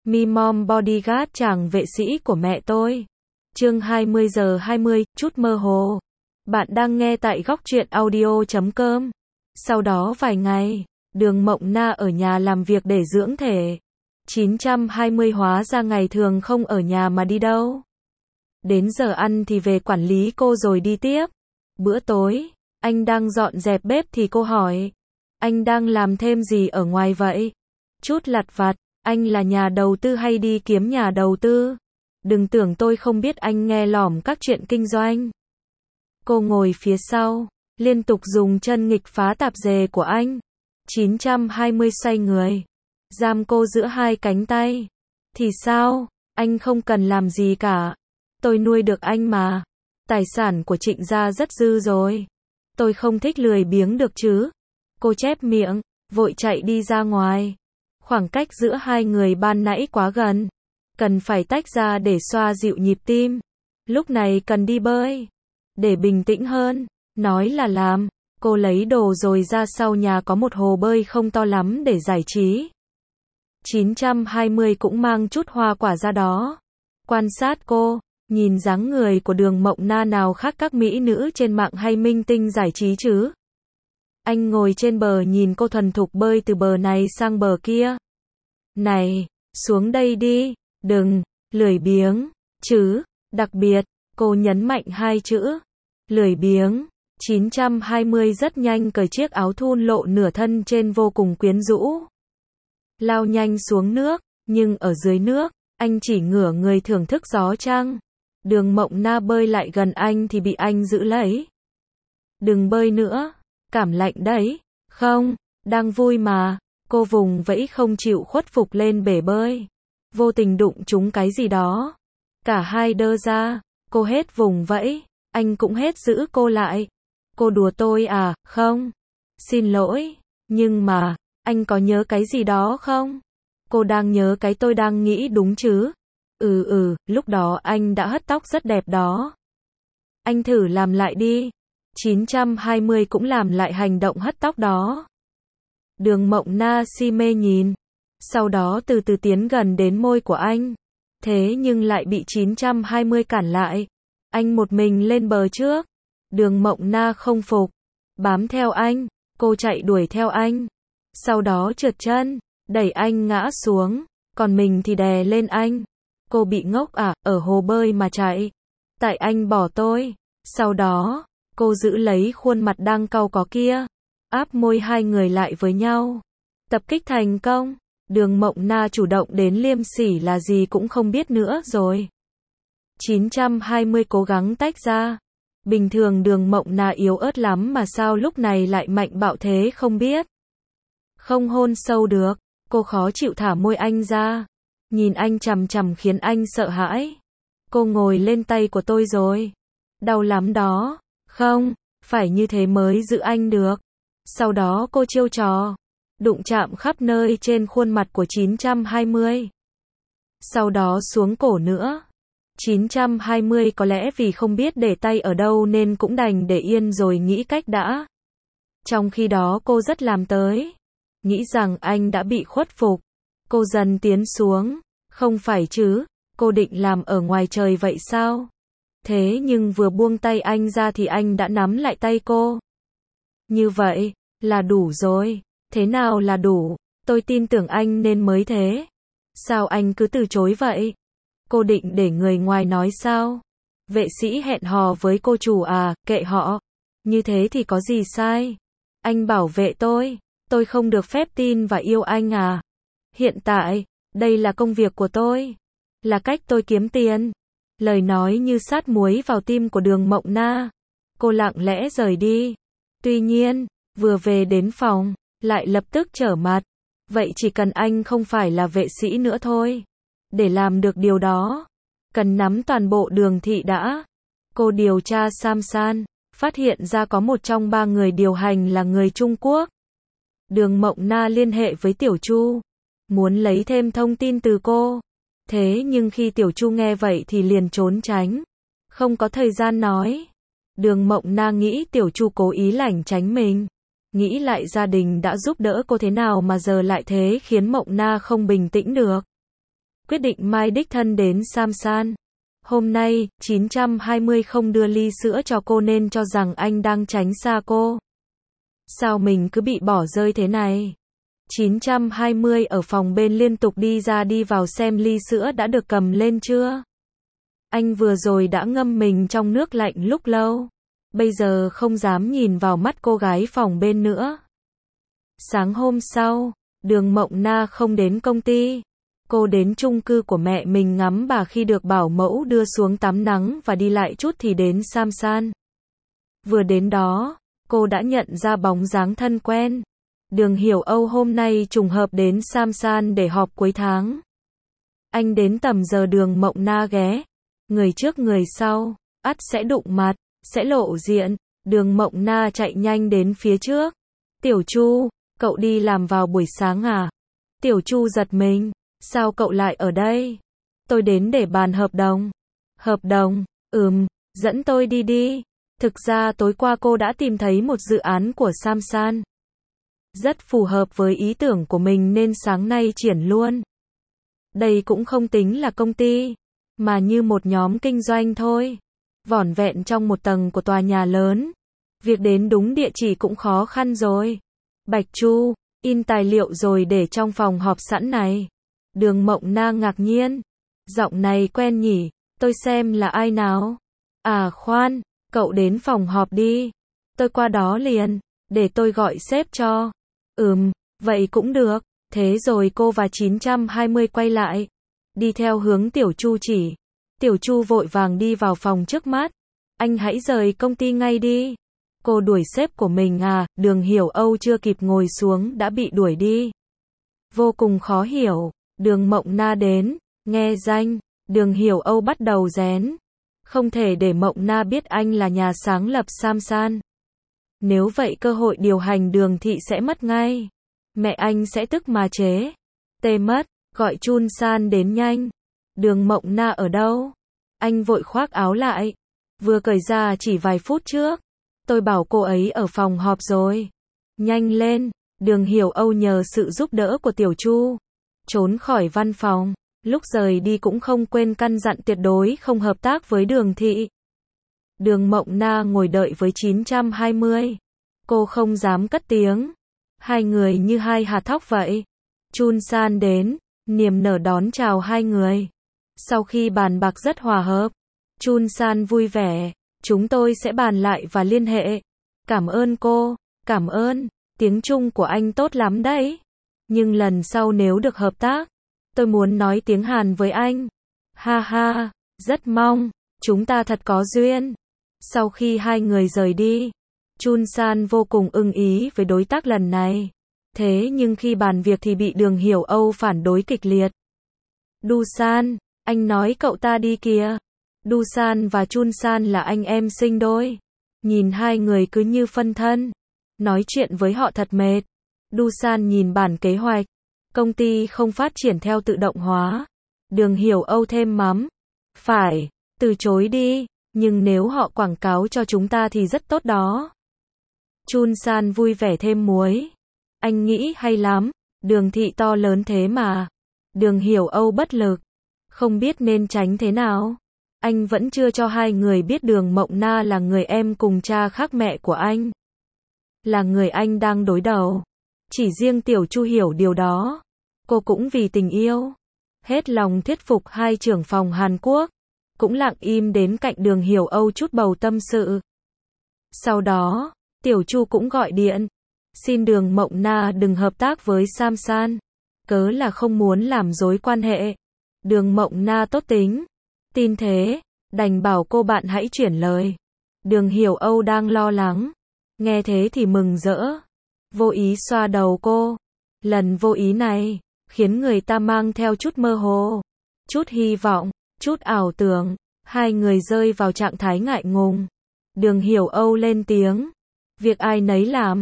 Mi Mom Bodyguard chàng vệ sĩ của mẹ tôi. Chương 20:20, chút mơ hồ. Bạn đang nghe tại góc truyện audio.com. Sau đó vài ngày, Đường Mộng Na ở nhà làm việc để dưỡng thể. 920 hóa ra ngày thường không ở nhà mà đi đâu. Đến giờ ăn thì về quản lý cô rồi đi tiếp. Bữa tối, anh đang dọn dẹp bếp thì cô hỏi. Anh đang làm thêm gì ở ngoài vậy? Chút lặt vặt, anh là nhà đầu tư hay đi kiếm nhà đầu tư? Đừng tưởng tôi không biết anh nghe lỏm các chuyện kinh doanh. Cô ngồi phía sau, liên tục dùng chân nghịch phá tạp dề của anh. 920 xoay người, giam cô giữa hai cánh tay. Thì sao? Anh không cần làm gì cả. Tôi nuôi được anh mà. Tài sản của Trịnh gia rất dư rồi. Tôi không thích lười biếng được chứ. Cô chép miệng, vội chạy đi ra ngoài. Khoảng cách giữa hai người ban nãy quá gần. Cần phải tách ra để xoa dịu nhịp tim. Lúc này cần đi bơi. Để bình tĩnh hơn, nói là làm. Cô lấy đồ rồi ra sau nhà có một hồ bơi không to lắm để giải trí. 920 cũng mang chút hoa quả ra đó. Quan sát cô, nhìn dáng người của Đường Mộng Na nào khác các mỹ nữ trên mạng hay minh tinh giải trí chứ. Anh ngồi trên bờ nhìn cô thuần thục bơi từ bờ này sang bờ kia. Này, xuống đây đi, đừng, lười biếng, chứ, đặc biệt, cô nhấn mạnh hai chữ, lười biếng. 920 rất nhanh cởi chiếc áo thun lộ nửa thân trên vô cùng quyến rũ. Lao nhanh xuống nước, nhưng ở dưới nước, anh chỉ ngửa người thưởng thức gió trăng. Đường Mộng Na bơi lại gần anh thì bị anh giữ lấy. Đừng bơi nữa, cảm lạnh đấy. Không, đang vui mà. Cô vùng vẫy không chịu khuất phục lên bể bơi. Vô tình đụng trúng cái gì đó. Cả hai đơ ra, cô hết vùng vẫy, anh cũng hết giữ cô lại. Cô đùa tôi à? Không. Xin lỗi, nhưng mà, anh có nhớ cái gì đó không? Cô đang nhớ cái tôi đang nghĩ đúng chứ? Lúc đó anh đã hất tóc rất đẹp đó. Anh thử làm lại đi. 920 cũng làm lại hành động hất tóc đó. Đường Mộng Na si mê nhìn. Sau đó từ từ tiến gần đến môi của anh. Thế nhưng lại bị 920 cản lại. Anh một mình lên bờ trước. Đường Mộng Na không phục. Bám theo anh. Cô chạy đuổi theo anh. Sau đó trượt chân, đẩy anh ngã xuống. Còn mình thì đè lên anh. Cô bị ngốc à, ở hồ bơi mà chạy. Tại anh bỏ tôi. Sau đó, cô giữ lấy khuôn mặt đang cau có kia. Áp môi hai người lại với nhau. Tập kích thành công. Đường Mộng Na chủ động đến liêm sỉ là gì cũng không biết nữa rồi. 920 cố gắng tách ra. Bình thường Đường Mộng Na yếu ớt lắm mà sao lúc này lại mạnh bạo thế không biết. Không hôn sâu được, cô khó chịu thả môi anh ra. Nhìn anh chằm chằm khiến anh sợ hãi. Cô ngồi lên tay của tôi rồi. Đau lắm đó. Không, phải như thế mới giữ anh được. Sau đó cô chiêu trò. Đụng chạm khắp nơi trên khuôn mặt của 920. Sau đó xuống cổ nữa. 920 có lẽ vì không biết để tay ở đâu nên cũng đành để yên rồi nghĩ cách đã. Trong khi đó cô rất làm tới. Nghĩ rằng anh đã bị khuất phục. Cô dần tiến xuống. Không phải chứ, cô định làm ở ngoài trời vậy sao? Thế nhưng vừa buông tay anh ra thì anh đã nắm lại tay cô. Như vậy, là đủ rồi. Thế nào là đủ? Tôi tin tưởng anh nên mới thế. Sao anh cứ từ chối vậy? Cô định để người ngoài nói sao? Vệ sĩ hẹn hò với cô chủ à, kệ họ. Như thế thì có gì sai? Anh bảo vệ tôi không được phép tin và yêu anh à? Hiện tại, đây là công việc của tôi. Là cách tôi kiếm tiền. Lời nói như sát muối vào tim của Đường Mộng Na. Cô lặng lẽ rời đi. Tuy nhiên, vừa về đến phòng, lại lập tức trở mặt. Vậy chỉ cần anh không phải là vệ sĩ nữa thôi. Để làm được điều đó, cần nắm toàn bộ Đường thị đã. Cô điều tra Samsan, phát hiện ra có một trong 3 người điều hành là người Trung Quốc. Đường Mộng Na liên hệ với Tiểu Chu, muốn lấy thêm thông tin từ cô. Thế nhưng khi Tiểu Chu nghe vậy thì liền trốn tránh, không có thời gian nói. Đường Mộng Na nghĩ Tiểu Chu cố ý lảng tránh mình. Nghĩ lại gia đình đã giúp đỡ cô thế nào mà giờ lại thế khiến Mộng Na không bình tĩnh được. quyết định mai đích thân đến Samsan. Hôm nay, 920 không đưa ly sữa cho cô nên cho rằng anh đang tránh xa cô. Sao mình cứ bị bỏ rơi thế này? 920 ở phòng bên liên tục đi ra đi vào xem ly sữa đã được cầm lên chưa. Anh vừa rồi đã ngâm mình trong nước lạnh lúc lâu. Bây giờ không dám nhìn vào mắt cô gái phòng bên nữa. Sáng hôm sau, Đường Mộng Na không đến công ty. Cô đến chung cư của mẹ mình ngắm bà khi được bảo mẫu đưa xuống tắm nắng và đi lại chút thì đến Samsan. Vừa đến đó, cô đã nhận ra bóng dáng thân quen. Đường Hiểu Âu hôm nay trùng hợp đến Samsan để họp cuối tháng. Anh đến tầm giờ Đường Mộng Na ghé. Người trước người sau, ắt sẽ đụng mặt, sẽ lộ diện. Đường Mộng Na chạy nhanh đến phía trước. Tiểu Chu, cậu đi làm vào buổi sáng à? Tiểu Chu giật mình. Sao cậu lại ở đây? Tôi đến để bàn hợp đồng. Hợp đồng? Dẫn tôi đi đi. Thực ra tối qua cô đã tìm thấy một dự án của Samsan. Rất phù hợp với ý tưởng của mình nên sáng nay triển luôn. Đây cũng không tính là công ty, mà như một nhóm kinh doanh thôi. Vỏn vẹn trong một tầng của tòa nhà lớn. Việc đến đúng địa chỉ cũng khó khăn rồi. Bạch Chu, in tài liệu rồi để trong phòng họp sẵn này. Đường Mộng Na ngạc nhiên. Giọng này quen nhỉ, tôi xem là ai nào? À khoan, cậu đến phòng họp đi. Tôi qua đó liền, để tôi gọi sếp cho. Vậy cũng được. Thế rồi cô và 920 quay lại. Đi theo hướng Tiểu Chu chỉ. Tiểu Chu vội vàng đi vào phòng trước mắt. Anh hãy rời công ty ngay đi. Cô đuổi sếp của mình à? Đường Hiểu Âu chưa kịp ngồi xuống đã bị đuổi đi. Vô cùng khó hiểu. Đường Mộng Na đến, nghe danh, Đường Hiểu Âu bắt đầu rén. Không thể để Mộng Na biết anh là nhà sáng lập Samsan. Nếu vậy cơ hội điều hành Đường thị sẽ mất ngay. Mẹ anh sẽ tức mà chế. Tê mất, gọi Chun San đến nhanh. Đường Mộng Na ở đâu? Anh vội khoác áo lại. Vừa cởi ra chỉ vài phút trước. Tôi bảo cô ấy ở phòng họp rồi. Nhanh lên, Đường Hiểu Âu nhờ sự giúp đỡ của Tiểu Chu. Trốn khỏi văn phòng, lúc rời đi cũng không quên căn dặn tuyệt đối không hợp tác với Đường thị. Đường Mộng Na ngồi đợi với 920. Cô không dám cất tiếng. Hai người như hai hạt thóc vậy. Chun San đến, niềm nở đón chào hai người. Sau khi bàn bạc rất hòa hợp, Chun San vui vẻ. Chúng tôi sẽ bàn lại và liên hệ. Cảm ơn cô, cảm ơn. Tiếng Trung của anh tốt lắm đấy. Nhưng lần sau nếu được hợp tác, tôi muốn nói tiếng Hàn với anh. Ha ha, rất mong, chúng ta thật có duyên. Sau khi hai người rời đi, Chun San vô cùng ưng ý với đối tác lần này. Thế nhưng khi bàn việc thì bị Đường Hiểu Âu phản đối kịch liệt. Du San, anh nói cậu ta đi kìa. Du San và Chun San là anh em sinh đôi. Nhìn hai người cứ như phân thân. Nói chuyện với họ thật mệt. Du San nhìn bản kế hoạch. Công ty không phát triển theo tự động hóa. Đường Hiểu Âu thêm mắm. Phải, từ chối đi. Nhưng nếu họ quảng cáo cho chúng ta thì rất tốt đó. Chun San vui vẻ thêm muối. Anh nghĩ hay lắm. Đường thị to lớn thế mà. Đường Hiểu Âu bất lực. Không biết nên tránh thế nào. Anh vẫn chưa cho hai người biết Đường Mộng Na là người em cùng cha khác mẹ của anh. Là người anh đang đối đầu. Chỉ riêng Tiểu Chu hiểu điều đó. Cô cũng vì tình yêu. Hết lòng thuyết phục hai trưởng phòng Hàn Quốc. Cũng lặng im đến cạnh Đường Hiểu Âu chút bầu tâm sự. Sau đó, Tiểu Chu cũng gọi điện. Xin Đường Mộng Na đừng hợp tác với Samsan. Cớ là không muốn làm rối quan hệ. Đường Mộng Na tốt tính. Tin thế, đành bảo cô bạn hãy chuyển lời. Đường Hiểu Âu đang lo lắng. Nghe thế thì mừng rỡ. Vô ý xoa đầu cô. Lần vô ý này, khiến người ta mang theo chút mơ hồ. Chút hy vọng, chút ảo tưởng. Hai người rơi vào trạng thái ngại ngùng. Đường Hiểu Âu lên tiếng. Việc ai nấy làm.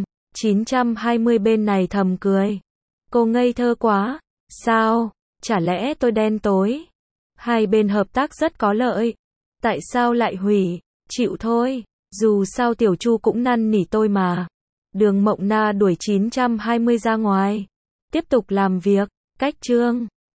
920 bên này thầm cười. Cô ngây thơ quá. Sao? Chả lẽ tôi đen tối? Hai bên hợp tác rất có lợi. Tại sao lại hủy? Chịu thôi. Dù sao Tiểu Chu cũng năn nỉ tôi mà. Đường Mộng Na đuổi 920 ra ngoài. Tiếp tục làm việc. Cách chương